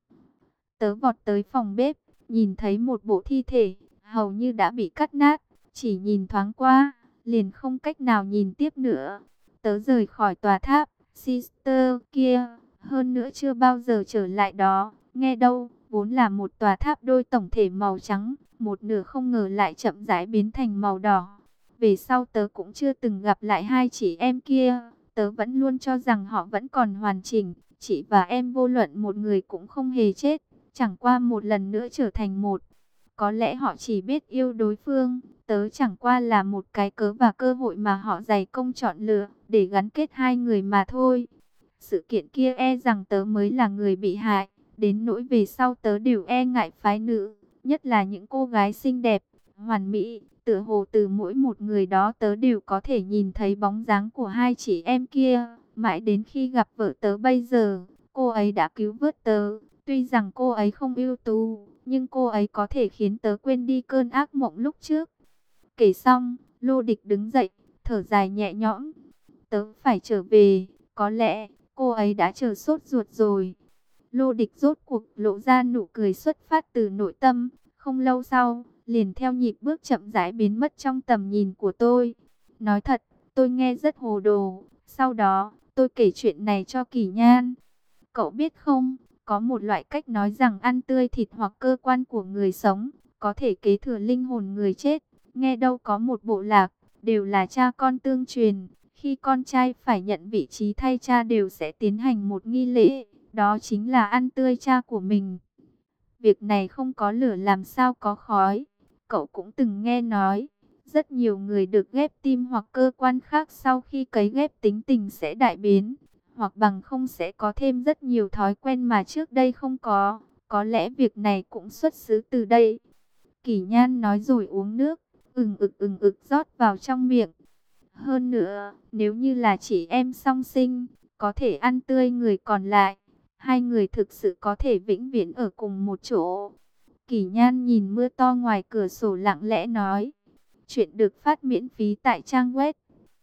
Tớ vọt tới phòng bếp, nhìn thấy một bộ thi thể, hầu như đã bị cắt nát. Chỉ nhìn thoáng qua, liền không cách nào nhìn tiếp nữa. Tớ rời khỏi tòa tháp, Sister kia, hơn nữa chưa bao giờ trở lại đó. Nghe đâu, vốn là một tòa tháp đôi tổng thể màu trắng, một nửa không ngờ lại chậm rãi biến thành màu đỏ. Về sau tớ cũng chưa từng gặp lại hai chị em kia, tớ vẫn luôn cho rằng họ vẫn còn hoàn chỉnh. Chị và em vô luận một người cũng không hề chết, chẳng qua một lần nữa trở thành một. Có lẽ họ chỉ biết yêu đối phương, tớ chẳng qua là một cái cớ và cơ hội mà họ dày công chọn lựa để gắn kết hai người mà thôi. Sự kiện kia e rằng tớ mới là người bị hại, đến nỗi về sau tớ đều e ngại phái nữ, nhất là những cô gái xinh đẹp, hoàn mỹ, tựa hồ từ mỗi một người đó tớ đều có thể nhìn thấy bóng dáng của hai chị em kia. Mãi đến khi gặp vợ tớ bây giờ, cô ấy đã cứu vớt tớ. Tuy rằng cô ấy không ưu tú, nhưng cô ấy có thể khiến tớ quên đi cơn ác mộng lúc trước. Kể xong, Lô Địch đứng dậy, thở dài nhẹ nhõm. Tớ phải trở về, có lẽ cô ấy đã chờ sốt ruột rồi. Lô Địch rốt cuộc lộ ra nụ cười xuất phát từ nội tâm. Không lâu sau, liền theo nhịp bước chậm rãi biến mất trong tầm nhìn của tôi. Nói thật, tôi nghe rất hồ đồ. Sau đó, tôi kể chuyện này cho Kỳ Nhan. Cậu biết không, có một loại cách nói rằng ăn tươi thịt hoặc cơ quan của người sống, có thể kế thừa linh hồn người chết. Nghe đâu có một bộ lạc, đều là cha con tương truyền. Khi con trai phải nhận vị trí thay cha đều sẽ tiến hành một nghi lễ, đó chính là ăn tươi cha của mình. Việc này không có lửa làm sao có khói. Cậu cũng từng nghe nói, rất nhiều người được ghép tim hoặc cơ quan khác sau khi cấy ghép tính tình sẽ đại biến, hoặc bằng không sẽ có thêm rất nhiều thói quen mà trước đây không có. Có lẽ việc này cũng xuất xứ từ đây. Kỷ Nhan nói rồi uống nước, ừng ực rót vào trong miệng. Hơn nữa, nếu như là chị em song sinh, có thể ăn tươi người còn lại. Hai người thực sự có thể vĩnh viễn ở cùng một chỗ. Kỷ Nhan nhìn mưa to ngoài cửa sổ lặng lẽ nói. Chuyện được phát miễn phí tại trang web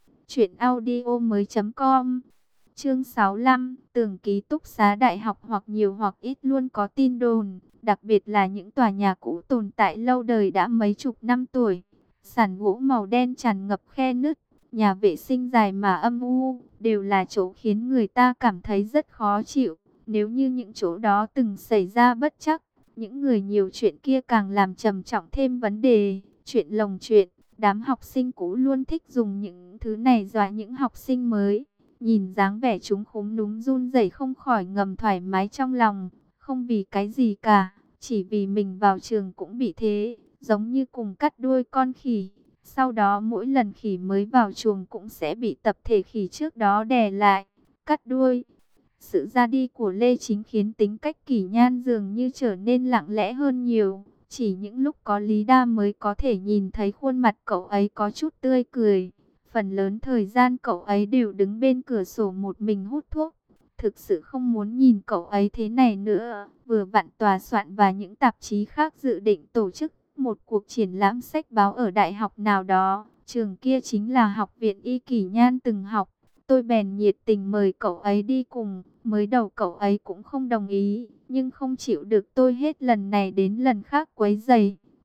truyệnaudiomoi.com. Chương 65, tường ký túc xá đại học hoặc nhiều hoặc ít luôn có tin đồn, đặc biệt là những tòa nhà cũ tồn tại lâu đời đã mấy chục năm tuổi. Sàn gỗ màu đen tràn ngập khe nứt, nhà vệ sinh dài mà âm u, đều là chỗ khiến người ta cảm thấy rất khó chịu. Nếu như những chỗ đó từng xảy ra bất trắc, những người nhiều chuyện kia càng làm trầm trọng thêm vấn đề. Chuyện lồng chuyện, đám học sinh cũ luôn thích dùng những thứ này dọa những học sinh mới. Nhìn dáng vẻ chúng khúm núm run rẩy không khỏi ngầm thoải mái trong lòng, không vì cái gì cả, chỉ vì mình vào trường cũng bị thế, giống như cùng cắt đuôi con khỉ. Sau đó mỗi lần khỉ mới vào chuồng cũng sẽ bị tập thể khỉ trước đó đè lại, cắt đuôi. Sự ra đi của Lê Chính khiến tính cách Kỷ Nhan dường như trở nên lặng lẽ hơn nhiều. Chỉ những lúc có Lý Đa mới có thể nhìn thấy khuôn mặt cậu ấy có chút tươi cười. Phần lớn thời gian cậu ấy đều đứng bên cửa sổ một mình hút thuốc. Thực sự không muốn nhìn cậu ấy thế này nữa. Vừa vặn tòa soạn và những tạp chí khác dự định tổ chức một cuộc triển lãm sách báo ở đại học nào đó. Trường kia chính là học viện Y Kỷ Nhan từng học. Tôi bèn nhiệt tình mời cậu ấy đi cùng. Mới đầu cậu ấy cũng không đồng ý, nhưng không chịu được tôi hết lần này đến lần khác quấy rầy.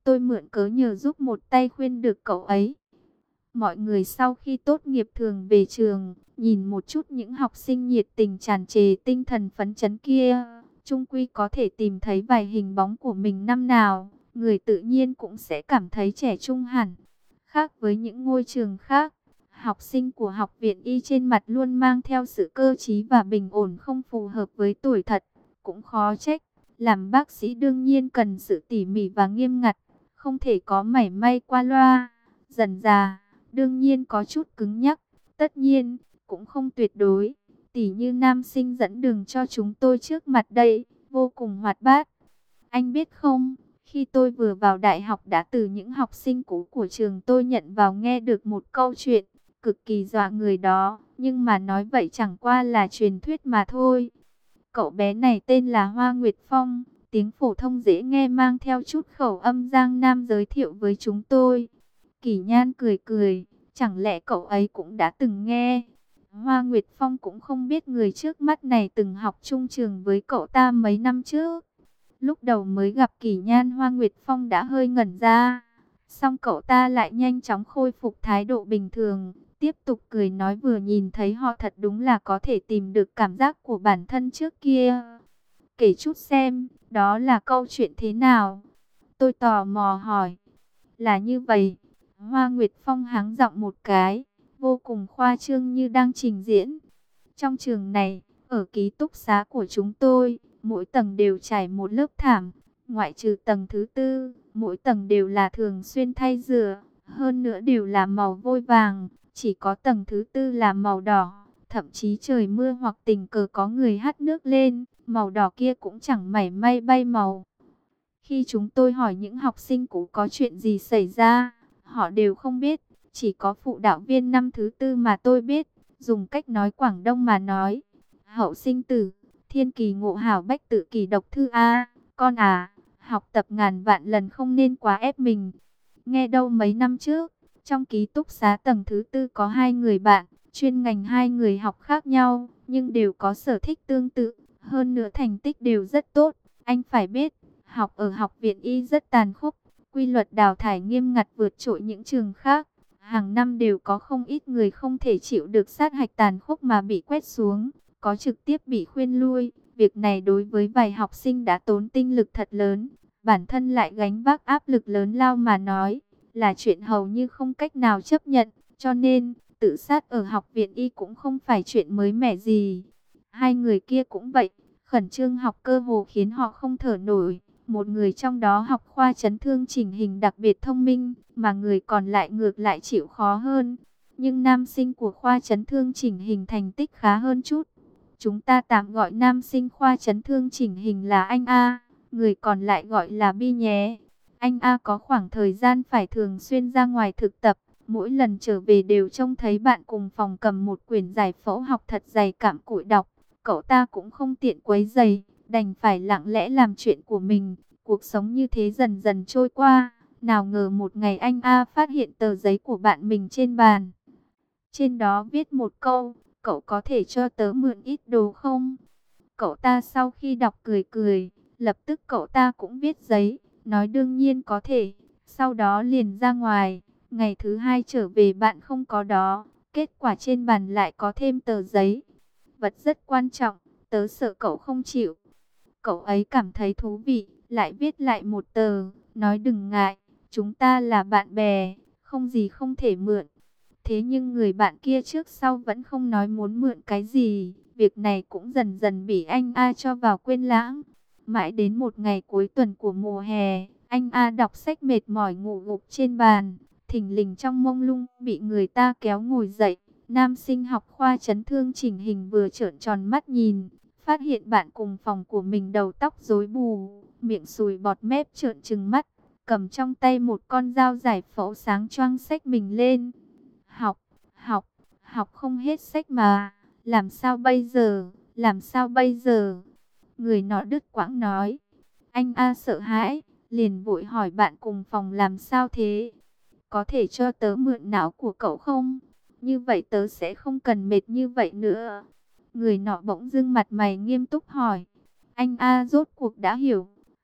tôi mượn cớ nhờ giúp một tay khuyên được cậu ấy. Mọi người sau khi tốt nghiệp thường về trường, nhìn một chút những học sinh nhiệt tình tràn trề tinh thần phấn chấn kia, chung quy có thể tìm thấy vài hình bóng của mình năm nào, người tự nhiên cũng sẽ cảm thấy trẻ trung hẳn. Khác với những ngôi trường khác, học sinh của học viện y trên mặt luôn mang theo sự cơ trí và bình ổn không phù hợp với tuổi thật, cũng khó trách. Làm bác sĩ đương nhiên cần sự tỉ mỉ và nghiêm ngặt, không thể có mảy may qua loa, dần dà. Đương nhiên có chút cứng nhắc, tất nhiên, cũng không tuyệt đối. Tỉ như nam sinh dẫn đường cho chúng tôi trước mặt đây, vô cùng hoạt bát. Anh biết không, khi tôi vừa vào đại học đã từ những học sinh cũ của trường tôi nhận vào nghe được một câu chuyện, cực kỳ dọa người đó, nhưng mà nói vậy chẳng qua là truyền thuyết mà thôi. Cậu bé này tên là Hoa Nguyệt Phong, tiếng phổ thông dễ nghe mang theo chút khẩu âm Giang Nam giới thiệu với chúng tôi. Kỷ Nhan cười cười, chẳng lẽ cậu ấy cũng đã từng nghe? Hoa Nguyệt Phong cũng không biết người trước mắt này từng học chung trường với cậu ta mấy năm trước. Lúc đầu mới gặp Kỷ Nhan, Hoa Nguyệt Phong đã hơi ngẩn ra. Xong cậu ta lại nhanh chóng khôi phục thái độ bình thường, tiếp tục cười nói vừa nhìn thấy họ thật đúng là có thể tìm được cảm giác của bản thân trước kia. Kể chút xem, đó là câu chuyện thế nào? Tôi tò mò hỏi. Là như vậy. Hoa Nguyệt Phong háng giọng một cái, vô cùng khoa trương như đang trình diễn. Trong trường này, ở ký túc xá của chúng tôi, mỗi tầng đều trải một lớp thảm, ngoại trừ tầng thứ tư, mỗi tầng đều là thường xuyên thay rửa, hơn nữa đều là màu vôi vàng, chỉ có tầng thứ tư là màu đỏ, thậm chí trời mưa hoặc tình cờ có người hắt nước lên, màu đỏ kia cũng chẳng mảy may bay màu. Khi chúng tôi hỏi những học sinh cũ có chuyện gì xảy ra, họ đều không biết, chỉ có phụ đạo viên năm thứ tư mà tôi biết, dùng cách nói Quảng Đông mà nói. Hậu sinh tử, thiên kỳ ngộ hảo bách tự kỳ độc thư A, con à, học tập ngàn vạn lần không nên quá ép mình. Nghe đâu mấy năm trước, trong ký túc xá tầng thứ tư có hai người bạn, chuyên ngành hai người học khác nhau, nhưng đều có sở thích tương tự, hơn nữa thành tích đều rất tốt. Anh phải biết, học ở học viện y rất tàn khốc, quy luật đào thải nghiêm ngặt vượt trội những trường khác. Hàng năm đều có không ít người không thể chịu được sát hạch tàn khốc mà bị quét xuống, có trực tiếp bị khuyên lui. Việc này đối với vài học sinh đã tốn tinh lực thật lớn, bản thân lại gánh vác áp lực lớn lao mà nói, là chuyện hầu như không cách nào chấp nhận. Cho nên, tự sát ở học viện y cũng không phải chuyện mới mẻ gì. Hai người kia cũng vậy, khẩn trương học cơ hồ khiến họ không thở nổi. Một người trong đó học khoa chấn thương chỉnh hình đặc biệt thông minh, mà người còn lại ngược lại chịu khó hơn. Nhưng nam sinh của khoa chấn thương chỉnh hình thành tích khá hơn chút. Chúng ta tạm gọi nam sinh khoa chấn thương chỉnh hình là anh A, người còn lại gọi là Bi nhé. Anh A có khoảng thời gian phải thường xuyên ra ngoài thực tập, mỗi lần trở về đều trông thấy bạn cùng phòng cầm một quyển giải phẫu học thật dày cặm cụi đọc. Cậu ta cũng không tiện quấy rầy, đành phải lặng lẽ làm chuyện của mình. Cuộc sống như thế dần dần trôi qua. Nào ngờ một ngày anh A phát hiện tờ giấy của bạn mình trên bàn. Trên đó viết một câu, cậu có thể cho tớ mượn ít đồ không? Cậu ta sau khi đọc cười cười, lập tức cậu ta cũng viết giấy, nói đương nhiên có thể. Sau đó liền ra ngoài, ngày thứ hai trở về bạn không có đó. Kết quả trên bàn lại có thêm tờ giấy. Vật rất quan trọng, tớ sợ cậu không chịu. Cậu ấy cảm thấy thú vị, lại viết lại một tờ, nói đừng ngại, chúng ta là bạn bè, không gì không thể mượn. Thế nhưng người bạn kia trước sau vẫn không nói muốn mượn cái gì, việc này cũng dần dần bị anh A cho vào quên lãng. Mãi đến một ngày cuối tuần của mùa hè, anh A đọc sách mệt mỏi ngủ gục trên bàn, thình lình trong mông lung bị người ta kéo ngồi dậy. Nam sinh học khoa chấn thương chỉnh hình vừa trợn tròn mắt nhìn, phát hiện bạn cùng phòng của mình đầu tóc rối bù, miệng sùi bọt mép trợn trừng mắt, cầm trong tay một con dao giải phẫu sáng choang xách mình lên. Học, học, học không hết sách mà, làm sao bây giờ, làm sao bây giờ? Người nọ đứt quãng nói. Anh A sợ hãi, liền vội hỏi bạn cùng phòng làm sao thế? Có thể cho tớ mượn não của cậu không? Như vậy tớ sẽ không cần mệt như vậy nữa. Người nọ bỗng dưng mặt mày nghiêm túc hỏi. Anh A rốt cuộc đã hiểu.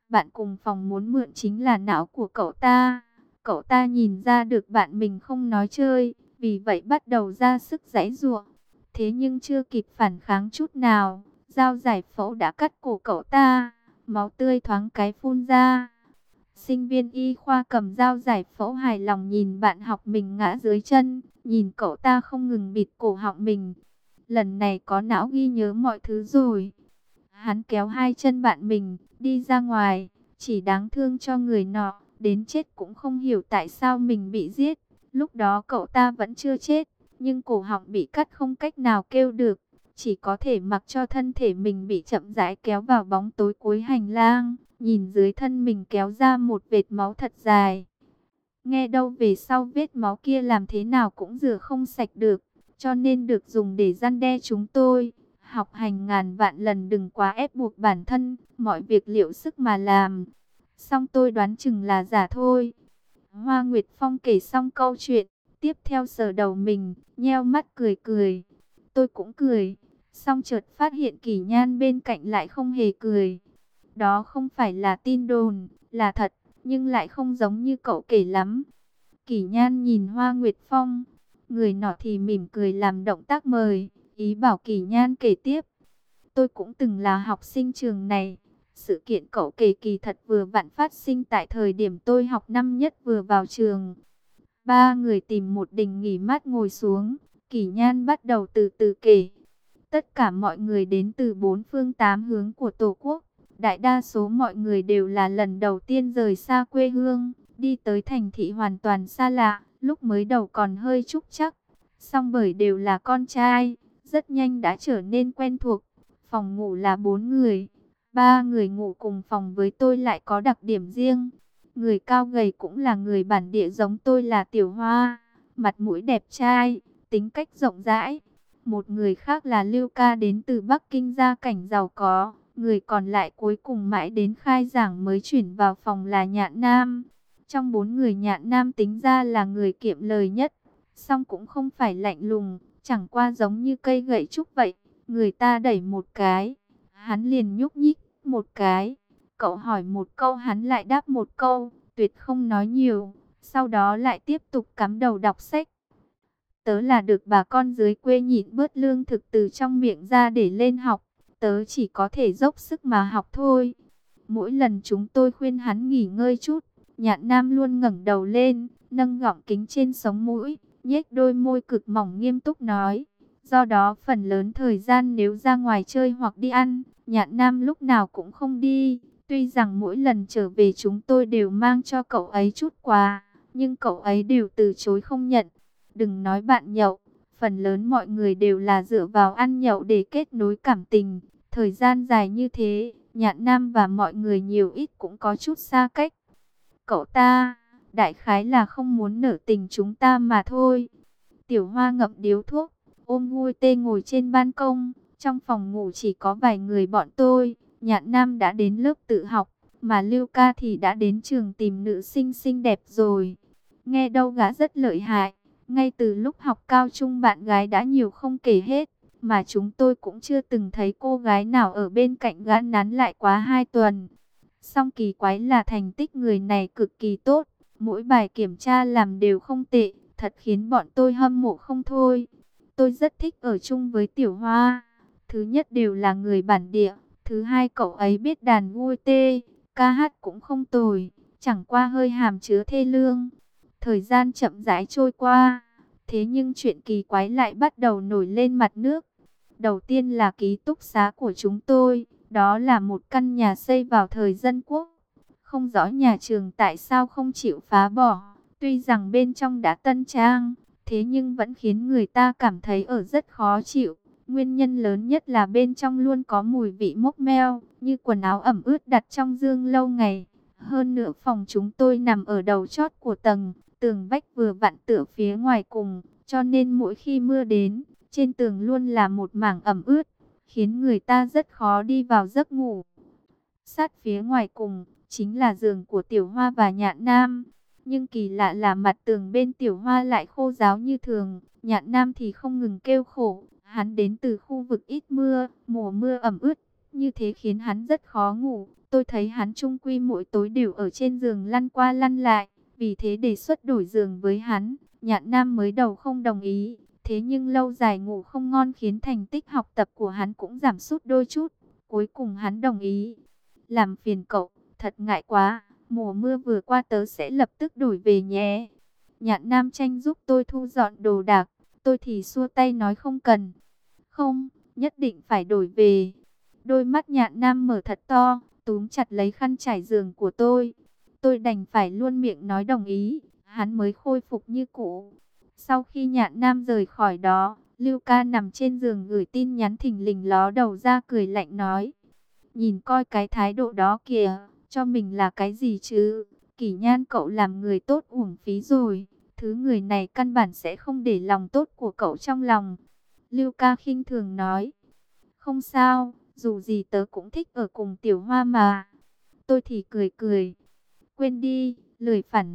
Bạn cùng phòng muốn mượn chính là não của cậu ta. Cậu ta nhìn ra được bạn mình không nói chơi, vì vậy bắt đầu ra sức giãy giụa. Thế nhưng chưa kịp phản kháng chút nào, dao giải phẫu đã cắt cổ cậu ta, máu tươi thoáng cái phun ra. Sinh viên y khoa cầm dao giải phẫu hài lòng nhìn bạn học mình ngã dưới chân, nhìn cậu ta không ngừng bịt cổ họng mình. Lần này có não ghi nhớ mọi thứ rồi. Hắn kéo hai chân bạn mình, đi ra ngoài, chỉ đáng thương cho người nọ, đến chết cũng không hiểu tại sao mình bị giết. Lúc đó cậu ta vẫn chưa chết, nhưng cổ họng bị cắt không cách nào kêu được, chỉ có thể mặc cho thân thể mình bị chậm rãi kéo vào bóng tối cuối hành lang, nhìn dưới thân mình kéo ra một vệt máu thật dài. Nghe đâu về sau vết máu kia làm thế nào cũng rửa không sạch được, cho nên được dùng để răn đe chúng tôi. Học hành ngàn vạn lần đừng quá ép buộc bản thân, mọi việc liệu sức mà làm. Xong tôi đoán chừng là giả thôi. Hoa Nguyệt Phong kể xong câu chuyện, tiếp theo sờ đầu mình, nheo mắt cười cười. Tôi cũng cười, xong chợt phát hiện Kỷ Nhan bên cạnh lại không hề cười. Đó không phải là tin đồn, là thật, nhưng lại không giống như cậu kể lắm. Kỷ Nhan nhìn Hoa Nguyệt Phong, người nọ thì mỉm cười làm động tác mời, ý bảo Kỷ Nhan kể tiếp. Tôi cũng từng là học sinh trường này. Sự kiện cậu kể kỳ thật vừa vặn phát sinh tại thời điểm tôi học năm nhất vừa vào trường. Ba người tìm một đình nghỉ mát ngồi xuống, Kỷ Nhan bắt đầu từ từ kể. Tất cả mọi người đến từ bốn phương tám hướng của Tổ quốc. Đại đa số mọi người đều là lần đầu tiên rời xa quê hương, đi tới thành thị hoàn toàn xa lạ, lúc mới đầu còn hơi trúc trắc. Song bởi đều là con trai, rất nhanh đã trở nên quen thuộc. Phòng ngủ là 4 người, 3 người ngủ cùng phòng với tôi lại có đặc điểm riêng. Người cao gầy cũng là người bản địa giống tôi là Tiểu Hoa, mặt mũi đẹp trai, tính cách rộng rãi. Một người khác là Lưu Ca đến từ Bắc Kinh, gia cảnh giàu có. Người còn lại cuối cùng mãi đến khai giảng mới chuyển vào phòng là Nhạn Nam. Trong 4 người Nhạn Nam tính ra là người kiệm lời nhất, song cũng không phải lạnh lùng, chẳng qua giống như cây gậy trúc vậy. Người ta đẩy một cái, hắn liền nhúc nhích một cái. Cậu hỏi một câu hắn lại đáp một câu, tuyệt không nói nhiều. Sau đó lại tiếp tục cắm đầu đọc sách. Tớ là được bà con dưới quê nhịn bớt lương thực từ trong miệng ra để lên học. Tớ chỉ có thể dốc sức mà học thôi. Mỗi lần chúng tôi khuyên hắn nghỉ ngơi chút, Nhạn Nam luôn ngẩng đầu lên, nâng gọng kính trên sống mũi, nhếch đôi môi cực mỏng nghiêm túc nói. Do đó phần lớn thời gian nếu ra ngoài chơi hoặc đi ăn, Nhạn Nam lúc nào cũng không đi. Tuy rằng mỗi lần trở về chúng tôi đều mang cho cậu ấy chút quà, nhưng cậu ấy đều từ chối không nhận. Đừng nói bạn nhậu, phần lớn mọi người đều là dựa vào ăn nhậu để kết nối cảm tình. Thời gian dài như thế, Nhạn Nam và mọi người nhiều ít cũng có chút xa cách. Cậu ta, đại khái là không muốn nể tình chúng ta mà thôi. Tiểu Hoa ngậm điếu thuốc, ôm Ngui Tê ngồi trên ban công. Trong phòng ngủ chỉ có vài người bọn tôi. Nhạn Nam đã đến lớp tự học, mà Lưu Ca thì đã đến trường tìm nữ sinh xinh đẹp rồi. Nghe đâu gã rất lợi hại. Ngay từ lúc học cao trung bạn gái đã nhiều không kể hết, mà chúng tôi cũng chưa từng thấy cô gái nào ở bên cạnh gã nán lại quá 2 tuần. Song kỳ quái là thành tích người này cực kỳ tốt, mỗi bài kiểm tra làm đều không tệ, thật khiến bọn tôi hâm mộ không thôi. Tôi rất thích ở chung với Tiểu Hoa. Thứ nhất đều là người bản địa, thứ hai cậu ấy biết đàn guitar tê, ca hát cũng không tồi, chẳng qua hơi hàm chứa thê lương. Thời gian chậm rãi trôi qua, thế nhưng chuyện kỳ quái lại bắt đầu nổi lên mặt nước. Đầu tiên là ký túc xá của chúng tôi, đó là một căn nhà xây vào thời dân quốc. Không rõ nhà trường tại sao không chịu phá bỏ, tuy rằng bên trong đã tân trang, thế nhưng vẫn khiến người ta cảm thấy ở rất khó chịu. Nguyên nhân lớn nhất là bên trong luôn có mùi vị mốc meo, như quần áo ẩm ướt đặt trong dương lâu ngày. Hơn nữa phòng chúng tôi nằm ở đầu chót của tầng, tường vách vừa vặn tựa phía ngoài cùng, cho nên mỗi khi mưa đến, trên tường luôn là một mảng ẩm ướt, khiến người ta rất khó đi vào giấc ngủ. Sát phía ngoài cùng, chính là giường của Tiểu Hoa và Nhạn Nam. Nhưng kỳ lạ là mặt tường bên Tiểu Hoa lại khô ráo như thường, Nhạn Nam thì không ngừng kêu khổ. Hắn đến từ khu vực ít mưa, mùa mưa ẩm ướt, như thế khiến hắn rất khó ngủ. Tôi thấy hắn chung quy mỗi tối đều ở trên giường lăn qua lăn lại, vì thế đề xuất đổi giường với hắn. Nhạn Nam mới đầu không đồng ý, thế nhưng lâu dài ngủ không ngon khiến thành tích học tập của hắn cũng giảm sút đôi chút. Cuối cùng hắn đồng ý. Làm phiền cậu, thật ngại quá, mùa mưa vừa qua tớ sẽ lập tức đổi về nhé. Nhạn Nam tranh giúp tôi thu dọn đồ đạc, tôi thì xua tay nói không cần. Không, nhất định phải đổi về. Đôi mắt Nhạn Nam mở thật to, túm chặt lấy khăn trải giường của tôi. Tôi đành phải luôn miệng nói đồng ý, hắn mới khôi phục như cũ. Sau khi Nhạn Nam rời khỏi đó, Lưu Ca nằm trên giường gửi tin nhắn thình lình ló đầu ra cười lạnh nói. Nhìn coi cái thái độ đó kìa, cho mình là cái gì chứ? Kỷ Nhan cậu làm người tốt uổng phí rồi. Thứ người này căn bản sẽ không để lòng tốt của cậu trong lòng. Lưu Ca khinh thường nói. Không sao, dù gì tớ cũng thích ở cùng Tiểu Hoa mà. Tôi thì cười cười. Quên đi, lười phản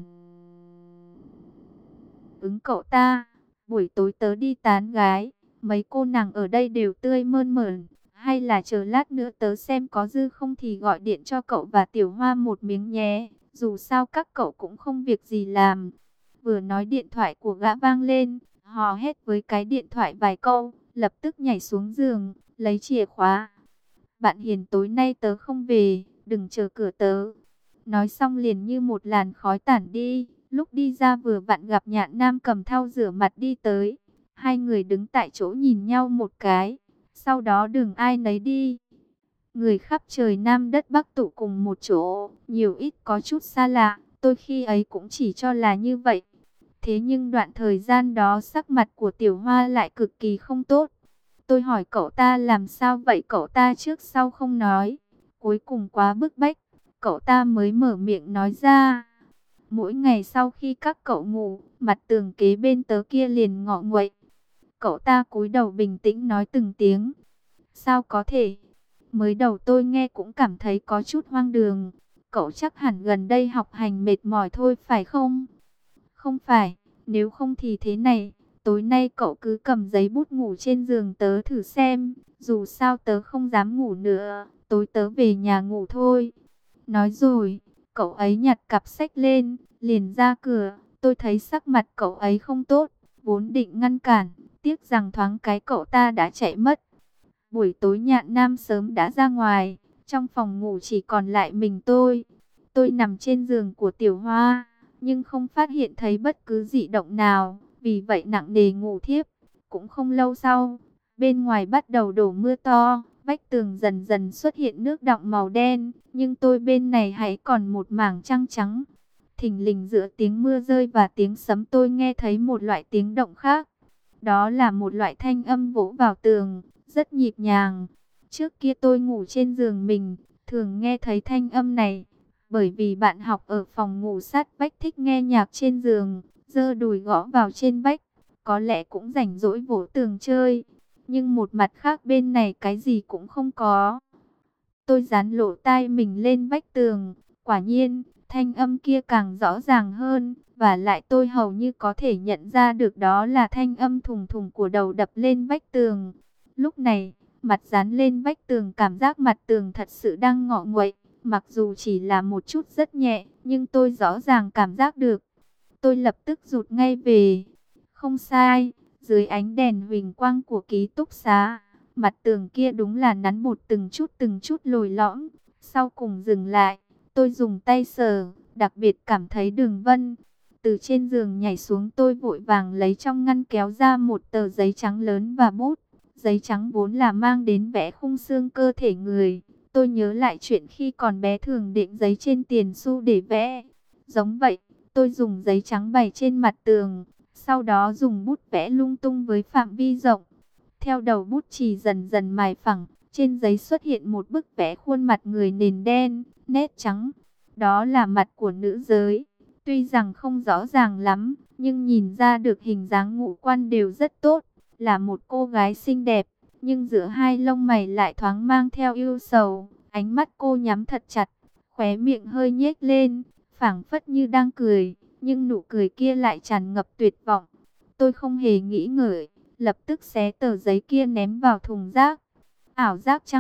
ứng cậu ta. Buổi tối tớ đi tán gái, mấy cô nàng ở đây đều tươi mơn mởn. Hay là chờ lát nữa tớ xem có dư không thì gọi điện cho cậu và Tiểu Hoa một miếng nhé. Dù sao các cậu cũng không việc gì làm. Vừa nói điện thoại của gã vang lên, hò hét với cái điện thoại vài câu, lập tức nhảy xuống giường, lấy chìa khóa. Bạn Hiền tối nay tớ không về, đừng chờ cửa tớ. Nói xong liền như một làn khói tản đi, lúc đi ra vừa vặn gặp Nhạn Nam cầm thau rửa mặt đi tới. Hai người đứng tại chỗ nhìn nhau một cái, sau đó đường ai nấy đi. Người khắp trời Nam đất Bắc tụ cùng một chỗ, nhiều ít có chút xa lạ, tôi khi ấy cũng chỉ cho là như vậy. Thế nhưng đoạn thời gian đó sắc mặt của Tiểu Hoa lại cực kỳ không tốt. Tôi hỏi cậu ta làm sao vậy, cậu ta trước sau không nói. Cuối cùng quá bức bách, cậu ta mới mở miệng nói ra. Mỗi ngày sau khi các cậu ngủ, mặt tường kế bên tớ kia liền ngọ nguậy. Cậu ta cúi đầu bình tĩnh nói từng tiếng. Sao có thể? Mới đầu tôi nghe cũng cảm thấy có chút hoang đường. Cậu chắc hẳn gần đây học hành mệt mỏi thôi phải không? Không phải, nếu không thì thế này. Tối nay cậu cứ cầm giấy bút ngủ trên giường tớ thử xem. Dù sao tớ không dám ngủ nữa. Tối tớ về nhà ngủ thôi. Nói rồi, cậu ấy nhặt cặp sách lên, liền ra cửa. Tôi thấy sắc mặt cậu ấy không tốt, vốn định ngăn cản. Tiếc rằng thoáng cái cậu ta đã chạy mất. Buổi tối Nhạn Nam sớm đã ra ngoài. Trong phòng ngủ chỉ còn lại mình tôi. Tôi nằm trên giường của Tiểu Hoa, nhưng không phát hiện thấy bất cứ dị động nào. Vì vậy nặng nề ngủ thiếp. Cũng không lâu sau, bên ngoài bắt đầu đổ mưa to. Vách tường dần dần xuất hiện nước đọng màu đen. Nhưng tôi bên này hãy còn một mảng trăng trắng. Thình lình giữa tiếng mưa rơi và tiếng sấm tôi nghe thấy một loại tiếng động khác. Đó là một loại thanh âm vỗ vào tường, rất nhịp nhàng. Trước kia tôi ngủ trên giường mình, thường nghe thấy thanh âm này. Bởi vì bạn học ở phòng ngủ sát vách thích nghe nhạc trên giường, giơ đùi gõ vào trên vách. Có lẽ cũng rảnh rỗi vỗ tường chơi. Nhưng một mặt khác bên này cái gì cũng không có. Tôi dán lỗ tai mình lên vách tường. Quả nhiên, thanh âm kia càng rõ ràng hơn. Và lại tôi hầu như có thể nhận ra được đó là thanh âm thùng thùng của đầu đập lên vách tường. Lúc này, mặt dán lên vách tường cảm giác mặt tường thật sự đang ngọ nguậy. Mặc dù chỉ là một chút rất nhẹ, nhưng tôi rõ ràng cảm giác được. Tôi lập tức rụt ngay về. Không sai, dưới ánh đèn huỳnh quang của ký túc xá, mặt tường kia đúng là nắn bột từng chút lồi lõm. Sau cùng dừng lại, tôi dùng tay sờ, đặc biệt cảm thấy đường vân. Từ trên giường nhảy xuống tôi vội vàng lấy trong ngăn kéo ra một tờ giấy trắng lớn và bút. Giấy trắng vốn là mang đến vẽ khung xương cơ thể người. Tôi nhớ lại chuyện khi còn bé thường định giấy trên tiền xu để vẽ. Giống vậy, tôi dùng giấy trắng bày trên mặt tường. Sau đó dùng bút vẽ lung tung với phạm vi rộng. Theo đầu bút chì dần dần mài phẳng, trên giấy xuất hiện một bức vẽ khuôn mặt người nền đen, nét trắng. Đó là mặt của nữ giới. Tuy rằng không rõ ràng lắm, nhưng nhìn ra được hình dáng ngũ quan đều rất tốt. Là một cô gái xinh đẹp, nhưng giữa hai lông mày lại thoáng mang theo ưu sầu. Ánh mắt cô nhắm thật chặt, khóe miệng hơi nhếch lên, phảng phất như đang cười, nhưng nụ cười kia lại tràn ngập tuyệt vọng. Tôi không hề nghĩ ngợi, lập tức xé tờ giấy kia ném vào thùng rác. Ảo giác chăng?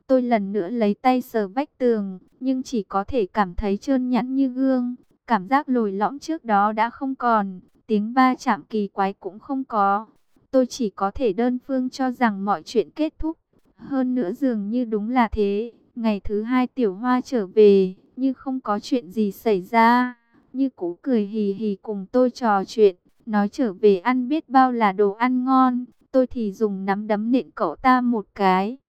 Tôi lần nữa lấy tay sờ vách tường, nhưng chỉ có thể cảm thấy trơn nhẵn như gương. Cảm giác lồi lõm trước đó đã không còn, tiếng va chạm kỳ quái cũng không có. Tôi chỉ có thể đơn phương cho rằng mọi chuyện kết thúc. Hơn nữa dường như đúng là thế. Ngày thứ hai Tiểu Hoa trở về, như không có chuyện gì xảy ra. Như cũ cười hì hì cùng tôi trò chuyện, nói trở về ăn biết bao là đồ ăn ngon. Tôi thì dùng nắm đấm nện cậu ta một cái.